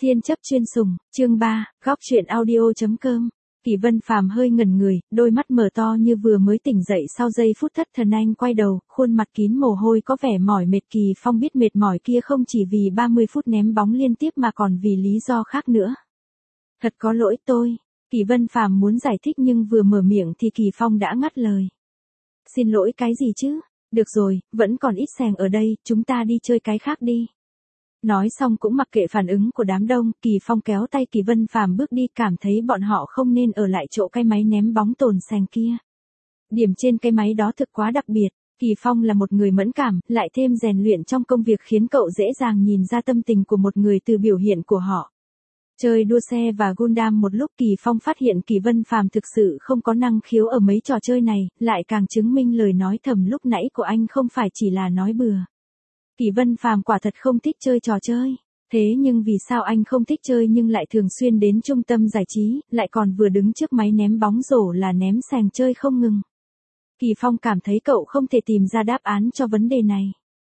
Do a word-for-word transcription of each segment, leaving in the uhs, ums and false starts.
Thiên chấp chuyên sủng, chương ba, góc truyện audio.com. Kỳ Vân Phàm hơi ngẩn người, đôi mắt mở to như vừa mới tỉnh dậy sau giây phút thất thần. Anh quay đầu, khuôn mặt kín mồ hôi có vẻ mỏi mệt. Kỳ Phong biết mệt mỏi kia không chỉ vì ba mươi phút ném bóng liên tiếp mà còn vì lý do khác nữa. Thật có lỗi tôi. Kỳ Vân Phàm muốn giải thích nhưng vừa mở miệng thì Kỳ Phong đã ngắt lời. Xin lỗi cái gì chứ? Được rồi, vẫn còn ít sèng ở đây, chúng ta đi chơi cái khác đi. Nói xong cũng mặc kệ phản ứng của đám đông, Kỳ Phong kéo tay Kỳ Vân Phàm bước đi, cảm thấy bọn họ không nên ở lại chỗ cái máy ném bóng tồn sèng kia. Điểm trên cái máy đó thực quá đặc biệt, Kỳ Phong là một người mẫn cảm, lại thêm rèn luyện trong công việc khiến cậu dễ dàng nhìn ra tâm tình của một người từ biểu hiện của họ. Chơi đua xe và Gundam một lúc, Kỳ Phong phát hiện Kỳ Vân Phàm thực sự không có năng khiếu ở mấy trò chơi này, lại càng chứng minh lời nói thầm lúc nãy của anh không phải chỉ là nói bừa. Kỳ Vân Phàm quả thật không thích chơi trò chơi. Thế nhưng vì sao anh không thích chơi nhưng lại thường xuyên đến trung tâm giải trí, lại còn vừa đứng trước máy ném bóng rổ là ném sèng chơi không ngừng? Kỳ Phong cảm thấy cậu không thể tìm ra đáp án cho vấn đề này.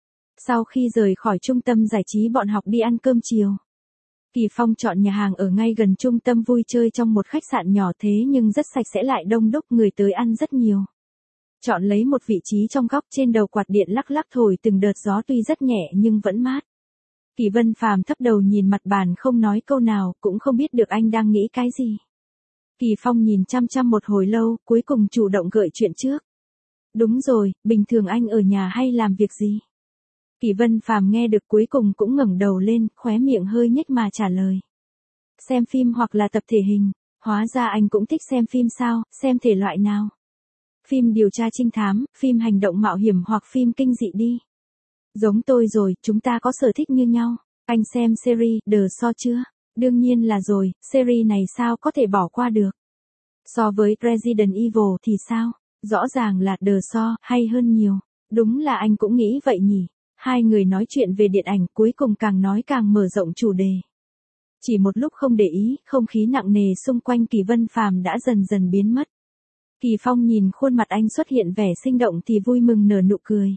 Sau khi rời khỏi trung tâm giải trí, bọn học đi ăn cơm chiều. Kỳ Phong chọn nhà hàng ở ngay gần trung tâm vui chơi trong một khách sạn nhỏ, thế nhưng rất sạch sẽ lại đông đúc, người tới ăn rất nhiều. Chọn lấy một vị trí trong góc, trên đầu quạt điện lắc lắc thổi từng đợt gió tuy rất nhẹ nhưng vẫn mát. Kỳ Vân Phàm thấp đầu nhìn mặt bàn không nói câu nào, cũng không biết được anh đang nghĩ cái gì. Kỳ Phong nhìn chăm chăm một hồi lâu, cuối cùng chủ động gợi chuyện trước. Đúng rồi, bình thường anh ở nhà hay làm việc gì? Kỳ Vân Phàm nghe được cuối cùng cũng ngẩng đầu lên, khóe miệng hơi nhếch mà trả lời. Xem phim hoặc là tập thể hình. Hóa ra anh cũng thích xem phim sao, xem thể loại nào? Phim điều tra trinh thám, phim hành động mạo hiểm hoặc phim kinh dị đi. Giống tôi rồi, chúng ta có sở thích như nhau. Anh xem series The Saw chưa? Đương nhiên là rồi, series này sao có thể bỏ qua được. So với Resident Evil thì sao? Rõ ràng là The Saw hay hơn nhiều. Đúng là anh cũng nghĩ vậy nhỉ. Hai người nói chuyện về điện ảnh, cuối cùng càng nói càng mở rộng chủ đề. Chỉ một lúc không để ý, không khí nặng nề xung quanh Kỳ Vân Phàm đã dần dần biến mất. Kỳ Phong nhìn khuôn mặt anh xuất hiện vẻ sinh động thì vui mừng nở nụ cười.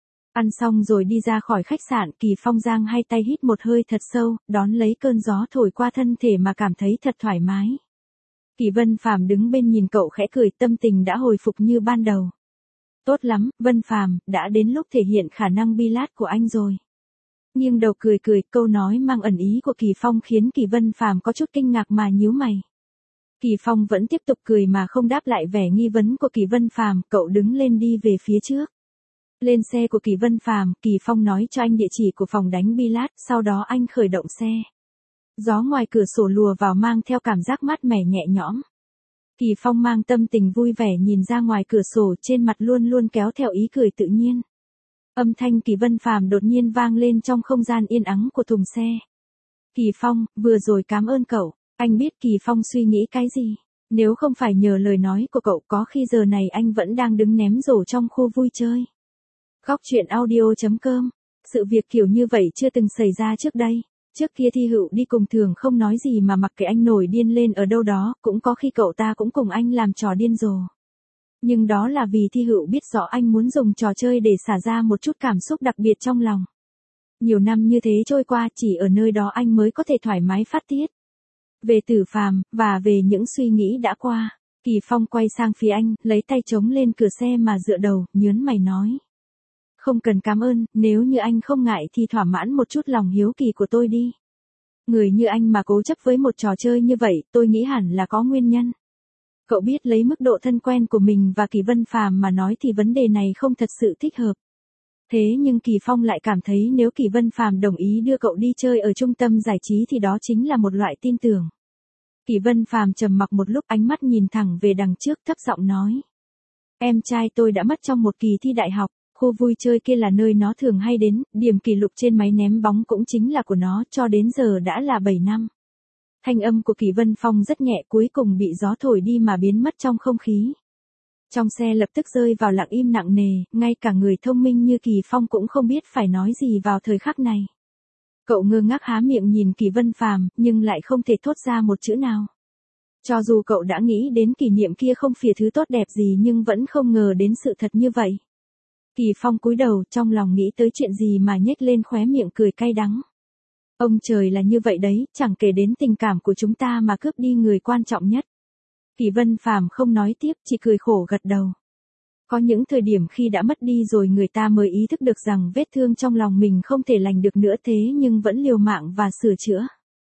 Ăn xong rồi đi ra khỏi khách sạn, Kỳ Phong giang hai tay hít một hơi thật sâu, đón lấy cơn gió thổi qua thân thể mà cảm thấy thật thoải mái. Kỳ Vân Phàm đứng bên nhìn cậu khẽ cười, tâm tình đã hồi phục như ban đầu. Tốt lắm, Vân Phàm, đã đến lúc thể hiện khả năng bi lát của anh rồi. Nghiêng đầu cười cười, câu nói mang ẩn ý của Kỳ Phong khiến Kỳ Vân Phàm có chút kinh ngạc mà nhíu mày. Kỳ Phong vẫn tiếp tục cười mà không đáp lại vẻ nghi vấn của Kỳ Vân Phàm, cậu đứng lên đi về phía trước. Lên xe của Kỳ Vân Phàm, Kỳ Phong nói cho anh địa chỉ của phòng đánh bi-lát, sau đó anh khởi động xe. Gió ngoài cửa sổ lùa vào mang theo cảm giác mát mẻ nhẹ nhõm. Kỳ Phong mang tâm tình vui vẻ nhìn ra ngoài cửa sổ, trên mặt luôn luôn kéo theo ý cười tự nhiên. Âm thanh Kỳ Vân Phàm đột nhiên vang lên trong không gian yên ắng của thùng xe. Kỳ Phong, vừa rồi cảm ơn cậu. Anh biết Kỳ Phong suy nghĩ cái gì. Nếu không phải nhờ lời nói của cậu, có khi giờ này anh vẫn đang đứng ném rổ trong khu vui chơi. Góc truyện audio.com. Sự việc kiểu như vậy chưa từng xảy ra trước đây. Trước kia Thi Hựu đi cùng thường không nói gì mà mặc kệ anh nổi điên lên ở đâu đó, cũng có khi cậu ta cũng cùng anh làm trò điên rồ. Nhưng đó là vì Thi Hựu biết rõ anh muốn dùng trò chơi để xả ra một chút cảm xúc đặc biệt trong lòng. Nhiều năm như thế trôi qua, chỉ ở nơi đó anh mới có thể thoải mái phát tiết. Về Tử Phàm, và về những suy nghĩ đã qua. Kỳ Phong quay sang phía anh, lấy tay chống lên cửa xe mà dựa đầu, nhớn mày nói. Không cần cảm ơn, nếu như anh không ngại thì thỏa mãn một chút lòng hiếu kỳ của tôi đi. Người như anh mà cố chấp với một trò chơi như vậy, tôi nghĩ hẳn là có nguyên nhân. Cậu biết lấy mức độ thân quen của mình và Kỳ Vân Phàm mà nói thì vấn đề này không thật sự thích hợp. Thế nhưng Kỳ Phong lại cảm thấy nếu Kỳ Vân Phàm đồng ý đưa cậu đi chơi ở trung tâm giải trí thì đó chính là một loại tin tưởng. Kỳ Vân Phàm trầm mặc một lúc, ánh mắt nhìn thẳng về đằng trước, thấp giọng nói. Em trai tôi đã mất trong một kỳ thi đại học, khu vui chơi kia là nơi nó thường hay đến, điểm kỷ lục trên máy ném bóng cũng chính là của nó, cho đến giờ đã là bảy năm. Thanh âm của Kỳ Vân Phong rất nhẹ, cuối cùng bị gió thổi đi mà biến mất trong không khí. Trong xe lập tức rơi vào lặng im nặng nề, ngay cả người thông minh như Kỳ Phong cũng không biết phải nói gì vào thời khắc này. Cậu ngơ ngác há miệng nhìn Kỳ Vân Phàm, nhưng lại không thể thốt ra một chữ nào. Cho dù cậu đã nghĩ đến kỷ niệm kia không phía thứ tốt đẹp gì nhưng vẫn không ngờ đến sự thật như vậy. Kỳ Phong cúi đầu, trong lòng nghĩ tới chuyện gì mà nhếch lên khóe miệng cười cay đắng. Ông trời là như vậy đấy, chẳng kể đến tình cảm của chúng ta mà cướp đi người quan trọng nhất. Kỳ Vân Phàm không nói tiếp, chỉ cười khổ gật đầu. Có những thời điểm khi đã mất đi rồi người ta mới ý thức được rằng vết thương trong lòng mình không thể lành được nữa, thế nhưng vẫn liều mạng và sửa chữa.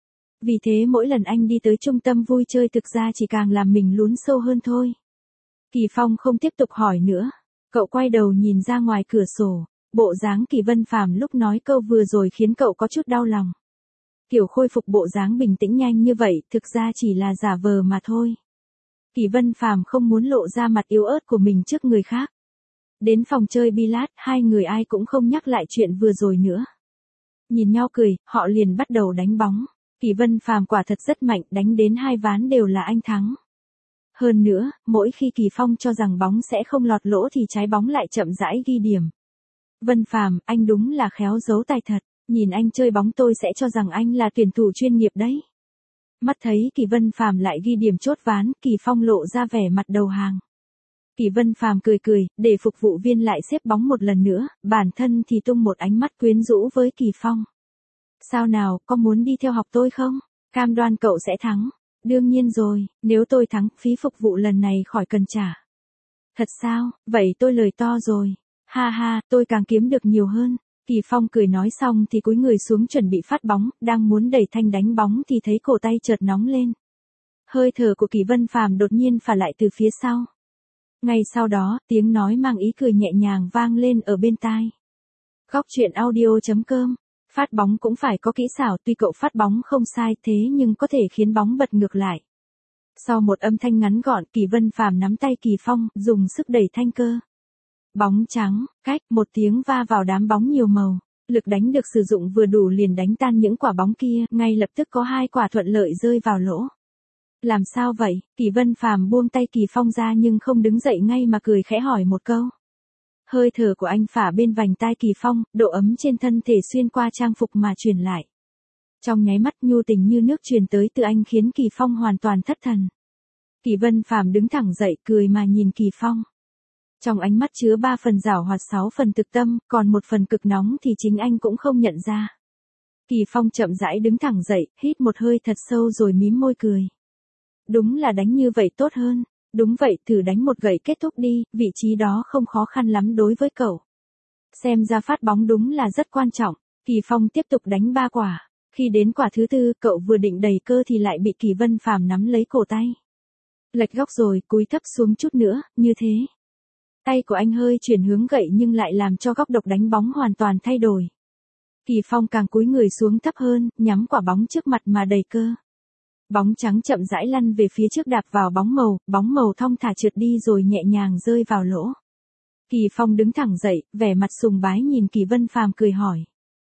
Vì thế mỗi lần anh đi tới trung tâm vui chơi thực ra chỉ càng làm mình lún sâu hơn thôi. Kỳ Phong không tiếp tục hỏi nữa. Cậu quay đầu nhìn ra ngoài cửa sổ. Bộ dáng Kỳ Vân Phàm lúc nói câu vừa rồi khiến cậu có chút đau lòng. Kiểu khôi phục bộ dáng bình tĩnh nhanh như vậy thực ra chỉ là giả vờ mà thôi. Kỳ Vân Phàm không muốn lộ ra mặt yếu ớt của mình trước người khác. Đến phòng chơi billard, hai người ai cũng không nhắc lại chuyện vừa rồi nữa. Nhìn nhau cười, họ liền bắt đầu đánh bóng. Kỳ Vân Phàm quả thật rất mạnh, đánh đến hai ván đều là anh thắng. Hơn nữa, mỗi khi Kỳ Phong cho rằng bóng sẽ không lọt lỗ thì trái bóng lại chậm rãi ghi điểm. Vân Phàm, anh đúng là khéo giấu tài thật, nhìn anh chơi bóng tôi sẽ cho rằng anh là tuyển thủ chuyên nghiệp đấy. Mắt thấy Kỳ Vân Phàm lại ghi điểm chốt ván, Kỳ Phong lộ ra vẻ mặt đầu hàng. Kỳ Vân Phàm cười cười, để phục vụ viên lại xếp bóng một lần nữa, bản thân thì tung một ánh mắt quyến rũ với Kỳ Phong. Sao nào, có muốn đi theo học tôi không? Cam đoan cậu sẽ thắng. Đương nhiên rồi, nếu tôi thắng, phí phục vụ lần này khỏi cần trả. Thật sao, vậy tôi lời to rồi. Ha ha, tôi càng kiếm được nhiều hơn. Kỳ Phong cười nói xong thì cúi người xuống chuẩn bị phát bóng, đang muốn đẩy thanh đánh bóng thì thấy cổ tay chợt nóng lên. Hơi thở của Kỳ Vân Phàm đột nhiên phả lại từ phía sau. Ngay sau đó, tiếng nói mang ý cười nhẹ nhàng vang lên ở bên tai. Góc truyện audio chấm com. Phát bóng cũng phải có kỹ xảo, tuy cậu phát bóng không sai thế nhưng có thể khiến bóng bật ngược lại. Sau một âm thanh ngắn gọn, Kỳ Vân Phàm nắm tay Kỳ Phong, dùng sức đẩy thanh cơ. Bóng trắng, cách, một tiếng va vào đám bóng nhiều màu. Lực đánh được sử dụng vừa đủ liền đánh tan những quả bóng kia, ngay lập tức có hai quả thuận lợi rơi vào lỗ. Làm sao vậy? Kỳ Vân Phàm buông tay Kỳ Phong ra nhưng không đứng dậy ngay mà cười khẽ hỏi một câu. Hơi thở của anh phả bên vành tai Kỳ Phong, độ ấm trên thân thể xuyên qua trang phục mà truyền lại. Trong nháy mắt nhu tình như nước truyền tới từ anh khiến Kỳ Phong hoàn toàn thất thần. Kỳ Vân Phàm đứng thẳng dậy cười mà nhìn Kỳ Phong. Trong ánh mắt chứa ba phần giảo hoạt sáu phần thực tâm, còn một phần cực nóng thì chính anh cũng không nhận ra. Kỳ Phong chậm rãi đứng thẳng dậy, hít một hơi thật sâu rồi mím môi cười. Đúng là đánh như vậy tốt hơn. Đúng vậy, thử đánh một gậy kết thúc đi, vị trí đó không khó khăn lắm đối với cậu. Xem ra phát bóng đúng là rất quan trọng. Kỳ Phong tiếp tục đánh ba quả. Khi đến quả thứ tư, cậu vừa định đẩy cơ thì lại bị Kỳ Vân Phàm nắm lấy cổ tay. Lệch góc rồi, cúi thấp xuống chút nữa, như thế. Tay của anh hơi chuyển hướng gậy nhưng lại làm cho góc độ đánh bóng hoàn toàn thay đổi. Kỳ Phong càng cúi người xuống thấp hơn, nhắm quả bóng trước mặt mà đẩy cơ. Bóng trắng chậm rãi lăn về phía trước đạp vào bóng màu, bóng màu thong thả trượt đi rồi nhẹ nhàng rơi vào lỗ. Kỳ Phong đứng thẳng dậy, vẻ mặt sùng bái nhìn Kỳ Vân Phàm cười hỏi.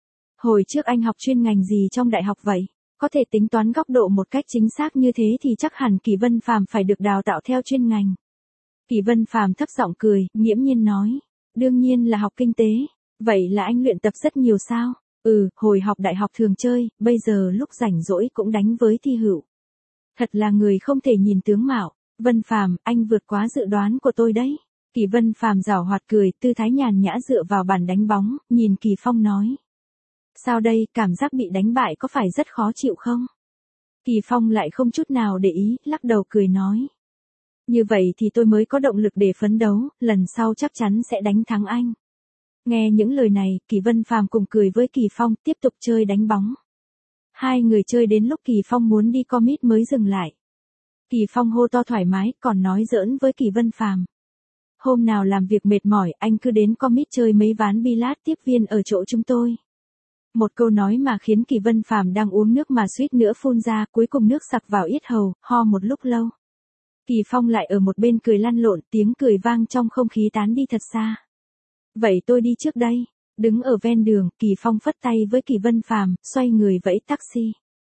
Hồi trước anh học chuyên ngành gì trong đại học vậy? Có thể tính toán góc độ một cách chính xác như thế thì chắc hẳn Kỳ Vân Phàm phải được đào tạo theo chuyên ngành. Kỳ Vân Phàm thấp giọng cười, nghiễm nhiên nói. Đương nhiên là học kinh tế. Vậy là anh luyện tập rất nhiều sao? Ừ, hồi học đại học thường chơi, bây giờ lúc rảnh rỗi cũng đánh với thi hữu. Thật là người không thể nhìn tướng mạo. Vân Phàm, anh vượt quá dự đoán của tôi đấy. Kỳ Vân Phàm giảo hoạt cười, tư thái nhàn nhã dựa vào bàn đánh bóng, nhìn Kỳ Phong nói. Sao đây, cảm giác bị đánh bại có phải rất khó chịu không? Kỳ Phong lại không chút nào để ý, lắc đầu cười nói. Như vậy thì tôi mới có động lực để phấn đấu, lần sau chắc chắn sẽ đánh thắng anh. Nghe những lời này, Kỳ Vân Phàm cùng cười với Kỳ Phong, tiếp tục chơi đánh bóng. Hai người chơi đến lúc Kỳ Phong muốn đi commit mới dừng lại. Kỳ Phong hô to thoải mái, còn nói giỡn với Kỳ Vân Phàm. Hôm nào làm việc mệt mỏi, anh cứ đến commit chơi mấy ván billard tiếp viên ở chỗ chúng tôi. Một câu nói mà khiến Kỳ Vân Phàm đang uống nước mà suýt nữa phun ra, cuối cùng nước sặc vào yết hầu, ho một lúc lâu. Kỳ Phong lại ở một bên cười lăn lộn, tiếng cười vang trong không khí tán đi thật xa. Vậy tôi đi trước đây. Đứng ở ven đường, Kỳ Phong phất tay với Kỳ Vân Phàm, xoay người vẫy taxi.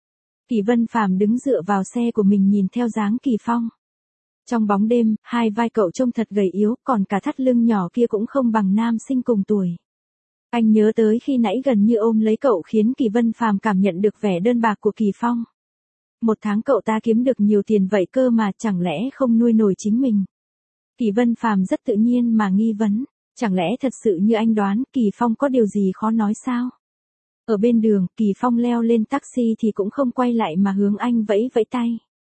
Kỳ Vân Phàm đứng dựa vào xe của mình nhìn theo dáng Kỳ Phong. Trong bóng đêm, hai vai cậu trông thật gầy yếu, còn cả thắt lưng nhỏ kia cũng không bằng nam sinh cùng tuổi. Anh nhớ tới khi nãy gần như ôm lấy cậu khiến Kỳ Vân Phàm cảm nhận được vẻ đơn bạc của Kỳ Phong. Một tháng cậu ta kiếm được nhiều tiền vậy cơ mà chẳng lẽ không nuôi nổi chính mình. Kỳ Vân Phàm rất tự nhiên mà nghi vấn. Chẳng lẽ thật sự như anh đoán, Kỳ Phong có điều gì khó nói sao? Ở bên đường, Kỳ Phong leo lên taxi thì cũng không quay lại mà hướng anh vẫy vẫy tay.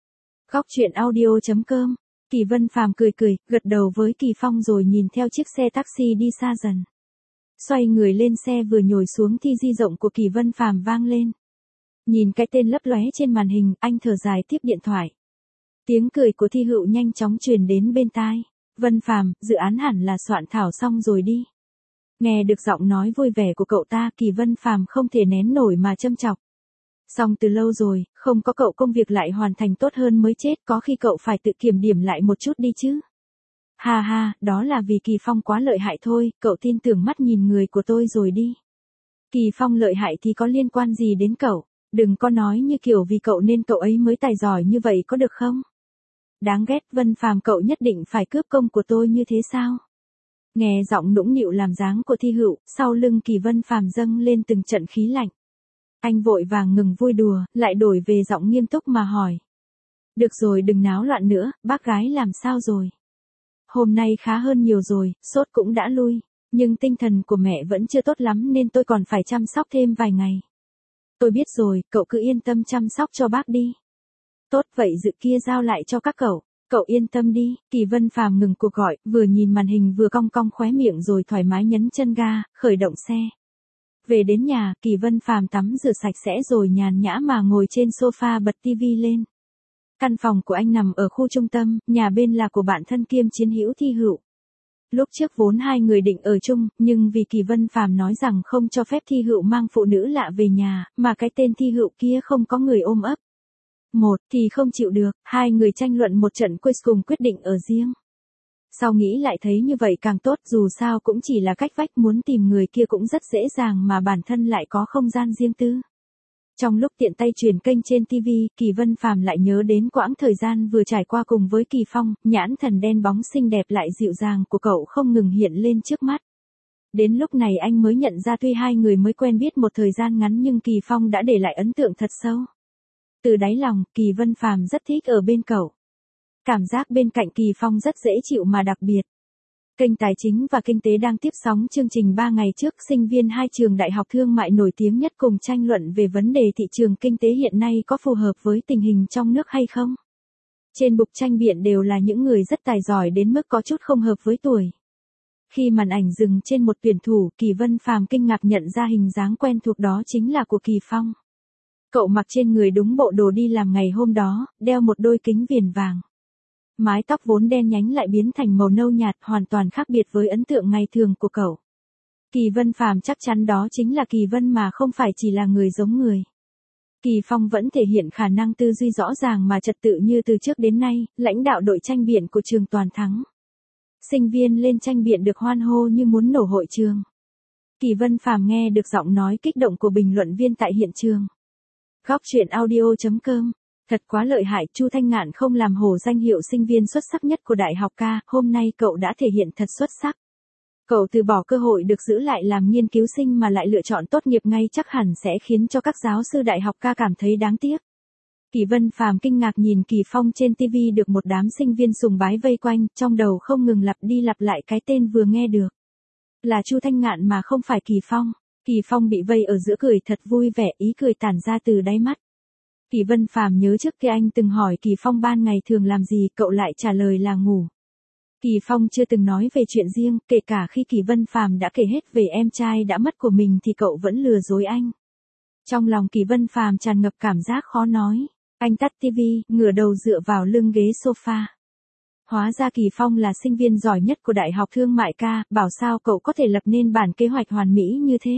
Góc chuyện audio chấm com. Kỳ Vân Phàm cười cười, gật đầu với Kỳ Phong rồi nhìn theo chiếc xe taxi đi xa dần. Xoay người lên xe vừa nhồi xuống thì di động của Kỳ Vân Phàm vang lên. Nhìn cái tên lấp lóe trên màn hình, anh thở dài tiếp điện thoại. Tiếng cười của Thi Hựu nhanh chóng truyền đến bên tai. Vân Phàm, dự án hẳn là soạn thảo xong rồi đi. Nghe được giọng nói vui vẻ của cậu ta, Kỳ Vân Phàm không thể nén nổi mà châm chọc. Xong từ lâu rồi, không có cậu công việc lại hoàn thành tốt hơn mới chết, có khi cậu phải tự kiểm điểm lại một chút đi chứ. Ha ha, đó là vì Kỳ Phong quá lợi hại thôi, cậu tin tưởng mắt nhìn người của tôi rồi đi. Kỳ Phong lợi hại thì có liên quan gì đến cậu, đừng có nói như kiểu vì cậu nên cậu ấy mới tài giỏi như vậy có được không? Đáng ghét, Vân Phàm, cậu nhất định phải cướp công của tôi như thế sao? Nghe giọng nũng nịu làm dáng của Thi Hựu, sau lưng Kỳ Vân Phàm dâng lên từng trận khí lạnh. Anh vội vàng ngừng vui đùa, lại đổi về giọng nghiêm túc mà hỏi. Được rồi, đừng náo loạn nữa, bác gái làm sao rồi? Hôm nay khá hơn nhiều rồi, sốt cũng đã lui, nhưng tinh thần của mẹ vẫn chưa tốt lắm nên tôi còn phải chăm sóc thêm vài ngày. Tôi biết rồi, cậu cứ yên tâm chăm sóc cho bác đi. Tốt vậy, dự kia giao lại cho các cậu. Cậu yên tâm đi. Kỳ Vân Phàm ngừng cuộc gọi, vừa nhìn màn hình vừa cong cong khóe miệng rồi thoải mái nhấn chân ga, khởi động xe. Về đến nhà, Kỳ Vân Phàm tắm rửa sạch sẽ rồi nhàn nhã mà ngồi trên sofa bật tivi lên. Căn phòng của anh nằm ở khu trung tâm, nhà bên là của bạn thân kiêm chiến hữu Thi Hựu. Lúc trước vốn hai người định ở chung, nhưng vì Kỳ Vân Phàm nói rằng không cho phép Thi Hựu mang phụ nữ lạ về nhà, mà cái tên Thi Hựu kia không có người ôm ấp. Một thì không chịu được, hai người tranh luận một trận cuối cùng quyết định ở riêng. Sau nghĩ lại thấy như vậy càng tốt, dù sao cũng chỉ là cách vách, muốn tìm người kia cũng rất dễ dàng mà bản thân lại có không gian riêng tư. Trong lúc tiện tay chuyển kênh trên ti vi, Kỳ Vân Phàm lại nhớ đến quãng thời gian vừa trải qua cùng với Kỳ Phong, nhãn thần đen bóng xinh đẹp lại dịu dàng của cậu không ngừng hiện lên trước mắt. Đến lúc này anh mới nhận ra tuy hai người mới quen biết một thời gian ngắn nhưng Kỳ Phong đã để lại ấn tượng thật sâu. Từ đáy lòng, Kỳ Vân Phàm rất thích ở bên cậu. Cảm giác bên cạnh Kỳ Phong rất dễ chịu mà đặc biệt. Kênh Tài chính và Kinh tế đang tiếp sóng chương trình ba ngày trước, sinh viên hai trường đại học thương mại nổi tiếng nhất cùng tranh luận về vấn đề thị trường kinh tế hiện nay có phù hợp với tình hình trong nước hay không. Trên bục tranh biện đều là những người rất tài giỏi đến mức có chút không hợp với tuổi. Khi màn ảnh dừng trên một tuyển thủ, Kỳ Vân Phàm kinh ngạc nhận ra hình dáng quen thuộc đó chính là của Kỳ Phong. Cậu mặc trên người đúng bộ đồ đi làm ngày hôm đó, đeo một đôi kính viền vàng. Mái tóc vốn đen nhánh lại biến thành màu nâu nhạt, hoàn toàn khác biệt với ấn tượng ngày thường của cậu. Kỳ Vân Phàm chắc chắn đó chính là Kỳ Vân mà không phải chỉ là người giống người. Kỳ Phong vẫn thể hiện khả năng tư duy rõ ràng mà trật tự như từ trước đến nay, lãnh đạo đội tranh biện của trường toàn thắng. Sinh viên lên tranh biện được hoan hô như muốn nổ hội trường. Kỳ Vân Phàm nghe được giọng nói kích động của bình luận viên tại hiện trường. Góc chuyện audio chấm com. Thật quá lợi hại, Chu Thanh Ngạn không làm hổ danh hiệu sinh viên xuất sắc nhất của Đại học Ca, hôm nay cậu đã thể hiện thật xuất sắc. Cậu từ bỏ cơ hội được giữ lại làm nghiên cứu sinh mà lại lựa chọn tốt nghiệp ngay chắc hẳn sẽ khiến cho các giáo sư Đại học Ca cảm thấy đáng tiếc. Kỳ Vân Phàm kinh ngạc nhìn Kỳ Phong trên ti vi được một đám sinh viên sùng bái vây quanh, trong đầu không ngừng lặp đi lặp lại cái tên vừa nghe được. Là Chu Thanh Ngạn mà không phải Kỳ Phong. Kỳ Phong bị vây ở giữa cười thật vui vẻ, ý cười tản ra từ đáy mắt. Kỳ Vân Phàm nhớ trước kia anh từng hỏi Kỳ Phong ban ngày thường làm gì, cậu lại trả lời là ngủ. Kỳ Phong chưa từng nói về chuyện riêng, kể cả khi Kỳ Vân Phàm đã kể hết về em trai đã mất của mình thì cậu vẫn lừa dối anh. Trong lòng Kỳ Vân Phàm tràn ngập cảm giác khó nói. Anh tắt ti vi, ngửa đầu dựa vào lưng ghế sofa. Hóa ra Kỳ Phong là sinh viên giỏi nhất của Đại học Thương mại Ca, bảo sao cậu có thể lập nên bản kế hoạch hoàn mỹ như thế.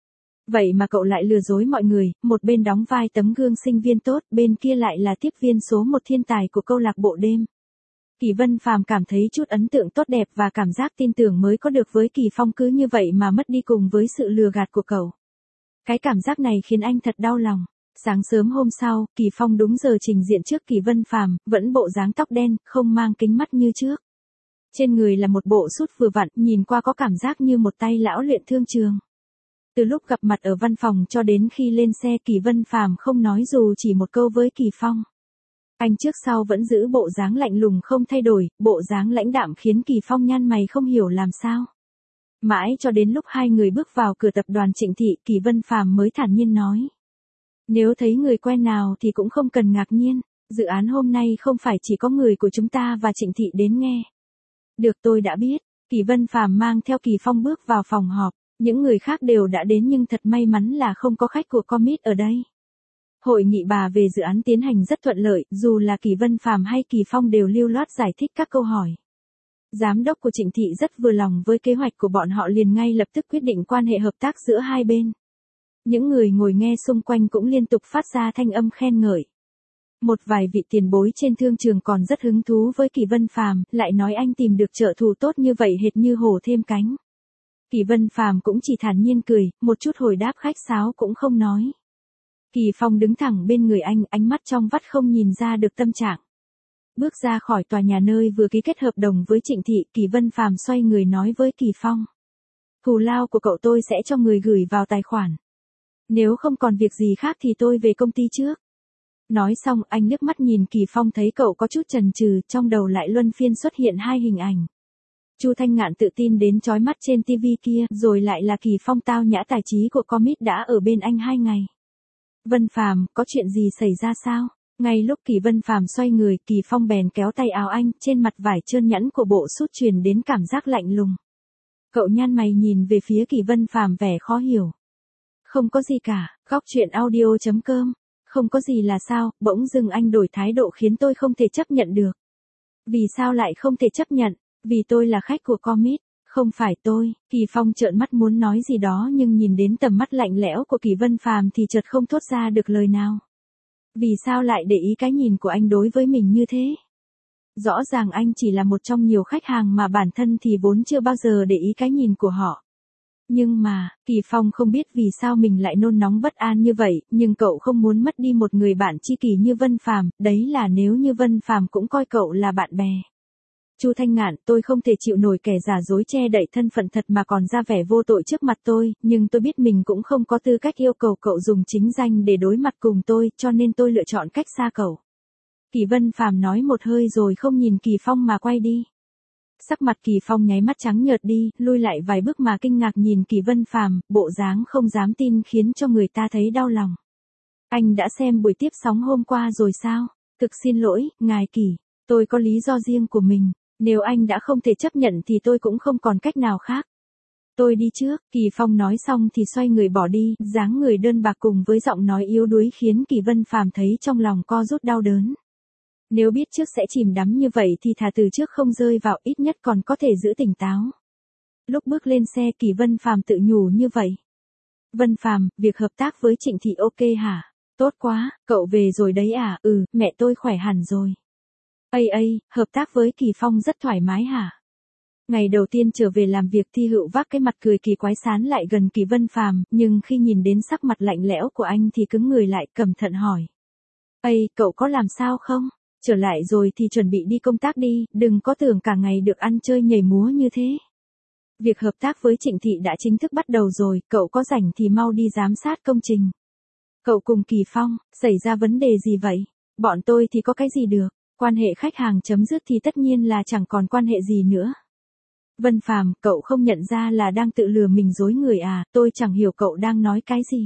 Vậy mà cậu lại lừa dối mọi người, một bên đóng vai tấm gương sinh viên tốt, bên kia lại là tiếp viên số một thiên tài của câu lạc bộ đêm. Kỳ Vân Phàm cảm thấy chút ấn tượng tốt đẹp và cảm giác tin tưởng mới có được với Kỳ Phong cứ như vậy mà mất đi cùng với sự lừa gạt của cậu. Cái cảm giác này khiến anh thật đau lòng. Sáng sớm hôm sau, Kỳ Phong đúng giờ trình diện trước Kỳ Vân Phàm, vẫn bộ dáng tóc đen, không mang kính mắt như trước. Trên người là một bộ sút vừa vặn, nhìn qua có cảm giác như một tay lão luyện thương trường. Từ lúc gặp mặt ở văn phòng cho đến khi lên xe, Kỳ Vân Phàm không nói dù chỉ một câu với Kỳ Phong. Anh trước sau vẫn giữ bộ dáng lạnh lùng không thay đổi, bộ dáng lãnh đạm khiến Kỳ Phong nhăn mày không hiểu làm sao. Mãi cho đến lúc hai người bước vào cửa tập đoàn Trịnh Thị, Kỳ Vân Phàm mới thản nhiên nói. Nếu thấy người quen nào thì cũng không cần ngạc nhiên, dự án hôm nay không phải chỉ có người của chúng ta và Trịnh Thị đến nghe. Được, tôi đã biết. Kỳ Vân Phàm mang theo Kỳ Phong bước vào phòng họp, những người khác đều đã đến nhưng thật may mắn là không có khách của Commit ở đây. Hội nghị bà về dự án tiến hành rất thuận lợi, dù là Kỳ Vân Phàm hay Kỳ Phong đều lưu loát giải thích các câu hỏi. Giám đốc của Trịnh Thị rất vừa lòng với kế hoạch của bọn họ, liền ngay lập tức quyết định quan hệ hợp tác giữa hai bên. Những người ngồi nghe xung quanh cũng liên tục phát ra thanh âm khen ngợi. Một vài vị tiền bối trên thương trường còn rất hứng thú với Kỳ Vân Phàm, lại nói anh tìm được trợ thủ tốt như vậy hệt như hổ thêm cánh. Kỳ Vân Phàm cũng chỉ thản nhiên cười, một chút hồi đáp khách sáo cũng không nói. Kỳ Phong đứng thẳng bên người anh, ánh mắt trong vắt không nhìn ra được tâm trạng. Bước ra khỏi tòa nhà nơi vừa ký kết hợp đồng với Trịnh Thị, Kỳ Vân Phàm xoay người nói với Kỳ Phong. Thù lao của cậu tôi sẽ cho người gửi vào tài khoản. Nếu không còn việc gì khác thì tôi về công ty trước. Nói xong anh liếc mắt nhìn Kỳ Phong, thấy cậu có chút chần chừ, trong đầu lại luân phiên xuất hiện hai hình ảnh. Chu Thanh Ngạn tự tin đến chói mắt trên tivi kia, rồi lại là Kỳ Phong tao nhã tài trí của Commit đã ở bên anh hai ngày. Vân Phàm, có chuyện gì xảy ra sao? Ngay lúc Kỳ Vân Phàm xoay người, Kỳ Phong bèn kéo tay áo anh, trên mặt vải trơn nhẵn của bộ sút truyền đến cảm giác lạnh lùng. Cậu nhăn mày nhìn về phía Kỳ Vân Phàm vẻ khó hiểu. Không có gì cả, góc truyện audio chấm com. Không có gì là sao? Bỗng dưng anh đổi thái độ khiến tôi không thể chấp nhận được. Vì sao lại không thể chấp nhận? Vì tôi là khách của Commit. Không phải tôi. Kỳ Phong trợn mắt muốn nói gì đó nhưng nhìn đến tầm mắt lạnh lẽo của Kỳ Vân Phàm thì chợt không thốt ra được lời nào. Vì sao lại để ý cái nhìn của anh đối với mình như thế? Rõ ràng anh chỉ là một trong nhiều khách hàng mà bản thân thì vốn chưa bao giờ để ý cái nhìn của họ. Nhưng mà, Kỳ Phong không biết vì sao mình lại nôn nóng bất an như vậy, nhưng cậu không muốn mất đi một người bạn tri kỷ như Vân Phàm, đấy là nếu như Vân Phàm cũng coi cậu là bạn bè. Chu Thanh Ngạn, tôi không thể chịu nổi kẻ giả dối che đậy thân phận thật mà còn ra vẻ vô tội trước mặt tôi, nhưng tôi biết mình cũng không có tư cách yêu cầu cậu dùng chính danh để đối mặt cùng tôi, cho nên tôi lựa chọn cách xa cậu. Kỳ Vân Phàm nói một hơi rồi không nhìn Kỳ Phong mà quay đi. Sắc mặt Kỳ Phong nháy mắt trắng nhợt đi, lui lại vài bước mà kinh ngạc nhìn Kỳ Vân Phàm, bộ dáng không dám tin khiến cho người ta thấy đau lòng. Anh đã xem buổi tiếp sóng hôm qua rồi sao? Thực xin lỗi, ngài Kỳ, tôi có lý do riêng của mình, nếu anh đã không thể chấp nhận thì tôi cũng không còn cách nào khác. Tôi đi trước, Kỳ Phong nói xong thì xoay người bỏ đi, dáng người đơn bạc cùng với giọng nói yếu đuối khiến Kỳ Vân Phàm thấy trong lòng co rút đau đớn. Nếu biết trước sẽ chìm đắm như vậy thì thà từ trước không rơi vào, ít nhất còn có thể giữ tỉnh táo. Lúc bước lên xe Kỳ Vân Phàm tự nhủ như vậy. Vân Phàm, việc hợp tác với Trịnh Thị ok hả? Tốt quá, cậu về rồi đấy à? Ừ, mẹ tôi khỏe hẳn rồi. Ây ây, hợp tác với Kỳ Phong rất thoải mái hả? Ngày đầu tiên trở về làm việc Thi Hựu vác cái mặt cười kỳ quái sán lại gần Kỳ Vân Phàm, nhưng khi nhìn đến sắc mặt lạnh lẽo của anh thì cứng người lại, cẩn thận hỏi. Ây, cậu có làm sao không? Trở lại rồi thì chuẩn bị đi công tác đi, đừng có tưởng cả ngày được ăn chơi nhảy múa như thế. Việc hợp tác với Trịnh Thị đã chính thức bắt đầu rồi, cậu có rảnh thì mau đi giám sát công trình. Cậu cùng Kỳ Phong, xảy ra vấn đề gì vậy? Bọn tôi thì có cái gì được, quan hệ khách hàng chấm dứt thì tất nhiên là chẳng còn quan hệ gì nữa. Vân Phàm, cậu không nhận ra là đang tự lừa mình dối người à, tôi chẳng hiểu cậu đang nói cái gì.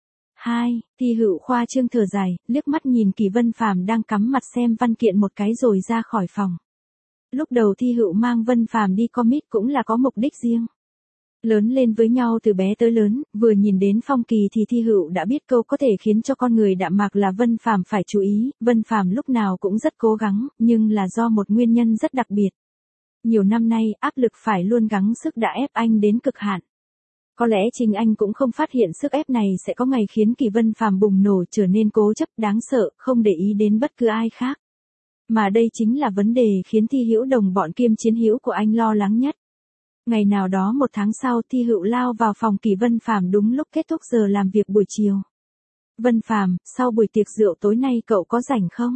Hai, Thi Hựu khoa trương thở dài, liếc mắt nhìn Kỳ Vân Phàm đang cắm mặt xem văn kiện một cái rồi ra khỏi phòng. Lúc đầu Thi Hựu mang Vân Phàm đi Commit cũng là có mục đích riêng. Lớn lên với nhau từ bé tới lớn, vừa nhìn đến Phong Kỳ thì Thi Hựu đã biết câu có thể khiến cho con người đạm mạc là Vân Phàm phải chú ý, Vân Phàm lúc nào cũng rất cố gắng, nhưng là do một nguyên nhân rất đặc biệt. Nhiều năm nay, áp lực phải luôn gắng sức đã ép anh đến cực hạn. Có lẽ chính anh cũng không phát hiện sức ép này sẽ có ngày khiến Kỳ Vân Phàm bùng nổ trở nên cố chấp đáng sợ, không để ý đến bất cứ ai khác. Mà đây chính là vấn đề khiến Thi Hữu đồng bọn kiêm chiến hữu của anh lo lắng nhất. Ngày nào đó một tháng sau Thi Hữu lao vào phòng Kỳ Vân Phàm đúng lúc kết thúc giờ làm việc buổi chiều. Vân Phàm, sau buổi tiệc rượu tối nay cậu có rảnh không?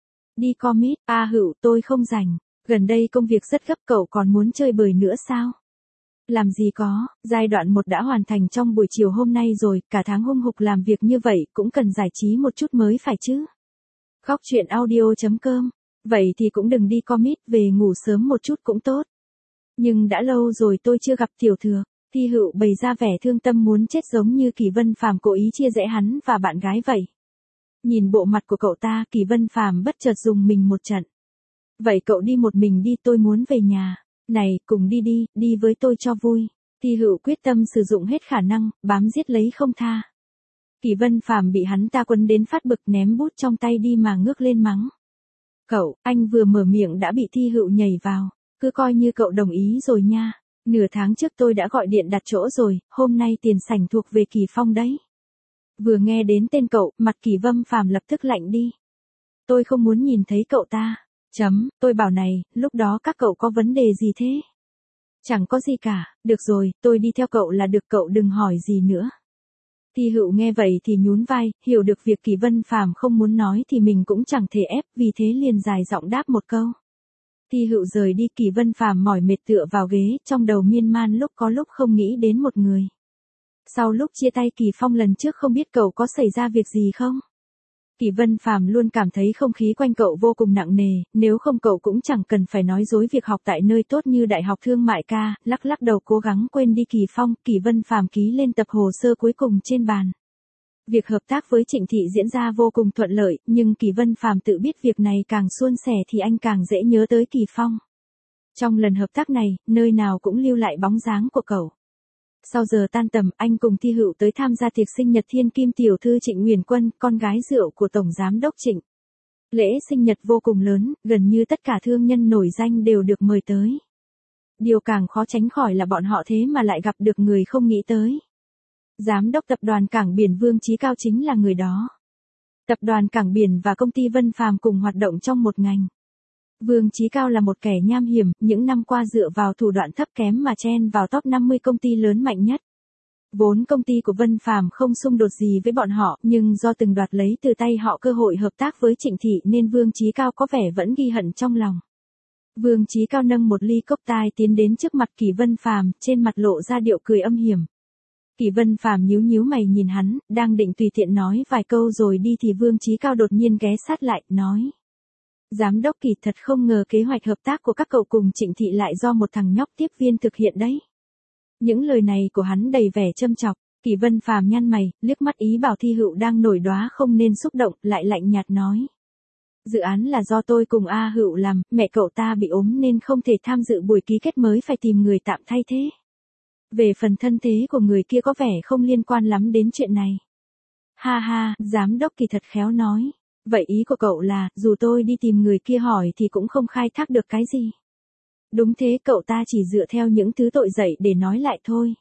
Đi Commit, a Hữu, tôi không rảnh, gần đây công việc rất gấp, cậu còn muốn chơi bời nữa sao? Làm gì có, giai đoạn một đã hoàn thành trong buổi chiều hôm nay rồi, cả tháng hung hục làm việc như vậy cũng cần giải trí một chút mới phải chứ. Góc truyện audio chấm com, vậy thì cũng đừng đi Commit, về ngủ sớm một chút cũng tốt. Nhưng đã lâu rồi tôi chưa gặp tiểu thừa. Thi Hựu bày ra vẻ thương tâm muốn chết giống như Kỳ Vân Phàm cố ý chia rẽ hắn và bạn gái vậy. Nhìn bộ mặt của cậu ta, Kỳ Vân Phàm bất chợt dùng mình một trận. Vậy cậu đi một mình đi, tôi muốn về nhà. Này, cùng đi đi, đi với tôi cho vui. Thi Hựu quyết tâm sử dụng hết khả năng, bám giết lấy không tha. Kỳ Vân Phàm bị hắn ta quấn đến phát bực, ném bút trong tay đi mà ngước lên mắng. Cậu, anh vừa mở miệng đã bị Thi Hựu nhảy vào. Cứ coi như cậu đồng ý rồi nha. Nửa tháng trước tôi đã gọi điện đặt chỗ rồi, hôm nay tiền sảnh thuộc về Kỳ Phong đấy. Vừa nghe đến tên cậu, mặt Kỳ Vân Phàm lập tức lạnh đi. Tôi không muốn nhìn thấy cậu ta. Chấm, tôi bảo này, lúc đó các cậu có vấn đề gì thế? Chẳng có gì cả, được rồi, tôi đi theo cậu là được, cậu đừng hỏi gì nữa. Thi Hựu nghe vậy thì nhún vai, hiểu được việc Kỳ Vân Phàm không muốn nói thì mình cũng chẳng thể ép, vì thế liền dài giọng đáp một câu. Thi Hựu rời đi, Kỳ Vân Phàm mỏi mệt tựa vào ghế, trong đầu miên man lúc có lúc không nghĩ đến một người. Sau lúc chia tay Kỳ Phong lần trước không biết cậu có xảy ra việc gì không? Kỳ Vân Phàm luôn cảm thấy không khí quanh cậu vô cùng nặng nề, nếu không cậu cũng chẳng cần phải nói dối việc học tại nơi tốt như Đại học Thương mại ca, lắc lắc đầu cố gắng quên đi Kỳ Phong, Kỳ Vân Phàm ký lên tập hồ sơ cuối cùng trên bàn. Việc hợp tác với Trịnh Thị diễn ra vô cùng thuận lợi, nhưng Kỳ Vân Phàm tự biết việc này càng suôn sẻ thì anh càng dễ nhớ tới Kỳ Phong. Trong lần hợp tác này, nơi nào cũng lưu lại bóng dáng của cậu. Sau giờ tan tầm, anh cùng Thi Hựu tới tham gia tiệc sinh nhật thiên kim tiểu thư Trịnh Nguyền Quân, con gái rượu của Tổng Giám đốc Trịnh. Lễ sinh nhật vô cùng lớn, gần như tất cả thương nhân nổi danh đều được mời tới. Điều càng khó tránh khỏi là bọn họ thế mà lại gặp được người không nghĩ tới. Giám đốc tập đoàn Cảng Biển Vương Chí Cao chính là người đó. Tập đoàn Cảng Biển và công ty Vân Phàm cùng hoạt động trong một ngành. Vương Chí Cao là một kẻ nham hiểm, những năm qua dựa vào thủ đoạn thấp kém mà chen vào top năm mươi công ty lớn mạnh nhất. Vốn công ty của Vân Phàm không xung đột gì với bọn họ, nhưng do từng đoạt lấy từ tay họ cơ hội hợp tác với Trịnh Thị nên Vương Chí Cao có vẻ vẫn ghi hận trong lòng. Vương Chí Cao nâng một ly cốc tai tiến đến trước mặt Kỳ Vân Phàm, trên mặt lộ ra điệu cười âm hiểm. Kỳ Vân Phàm nhíu nhíu mày nhìn hắn, đang định tùy tiện nói vài câu rồi đi thì Vương Chí Cao đột nhiên ghé sát lại, nói. Giám đốc Kỳ, thật không ngờ kế hoạch hợp tác của các cậu cùng Trịnh Thị lại do một thằng nhóc tiếp viên thực hiện đấy. Những lời này của hắn đầy vẻ châm chọc, Kỳ Vân Phàm nhăn mày, liếc mắt ý bảo Thi Hựu đang nổi đoá không nên xúc động, lại lạnh nhạt nói. Dự án là do tôi cùng A Hựu làm, mẹ cậu ta bị ốm nên không thể tham dự buổi ký kết mới phải tìm người tạm thay thế. Về phần thân thế của người kia có vẻ không liên quan lắm đến chuyện này. Ha ha, giám đốc Kỳ thật khéo nói. Vậy ý của cậu là, dù tôi đi tìm người kia hỏi thì cũng không khai thác được cái gì. Đúng thế, cậu ta chỉ dựa theo những thứ tội dạy để nói lại thôi.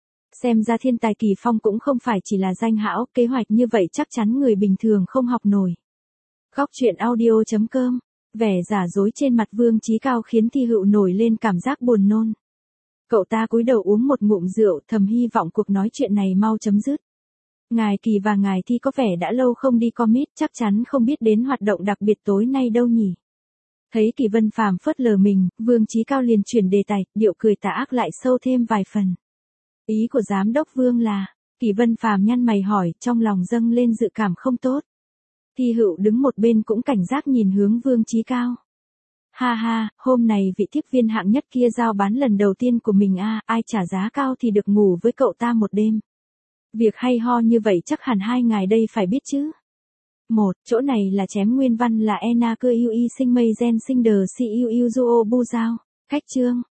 Xem ra thiên tài Kỳ Phong cũng không phải chỉ là danh hão, kế hoạch như vậy chắc chắn người bình thường không học nổi. Góc truyện audio chấm com, vẻ giả dối trên mặt Vương Chí Cao khiến Thi Hựu nổi lên cảm giác buồn nôn. Cậu ta cúi đầu uống một ngụm rượu, thầm hy vọng cuộc nói chuyện này mau chấm dứt. Ngài Kỳ và ngài Thi có vẻ đã lâu không đi commit, chắc chắn không biết đến hoạt động đặc biệt tối nay đâu nhỉ. Thấy Kỳ Vân Phàm phớt lờ mình, Vương Chí Cao liền chuyển đề tài, điệu cười tà ác lại sâu thêm vài phần. Ý của giám đốc Vương là, Kỳ Vân Phàm nhăn mày hỏi, trong lòng dâng lên dự cảm không tốt. Thi Hựu đứng một bên cũng cảnh giác nhìn hướng Vương Chí Cao. Ha ha, hôm này vị tiếp viên hạng nhất kia giao bán lần đầu tiên của mình a, à, ai trả giá cao thì được ngủ với cậu ta một đêm. Việc hay ho như vậy chắc hẳn hai ngài đây phải biết chứ. Một, chỗ này là chém nguyên văn là Ena cơ yêu y sinh mây gen sinh đờ si yêu yêu duo bu giao. Khách chương.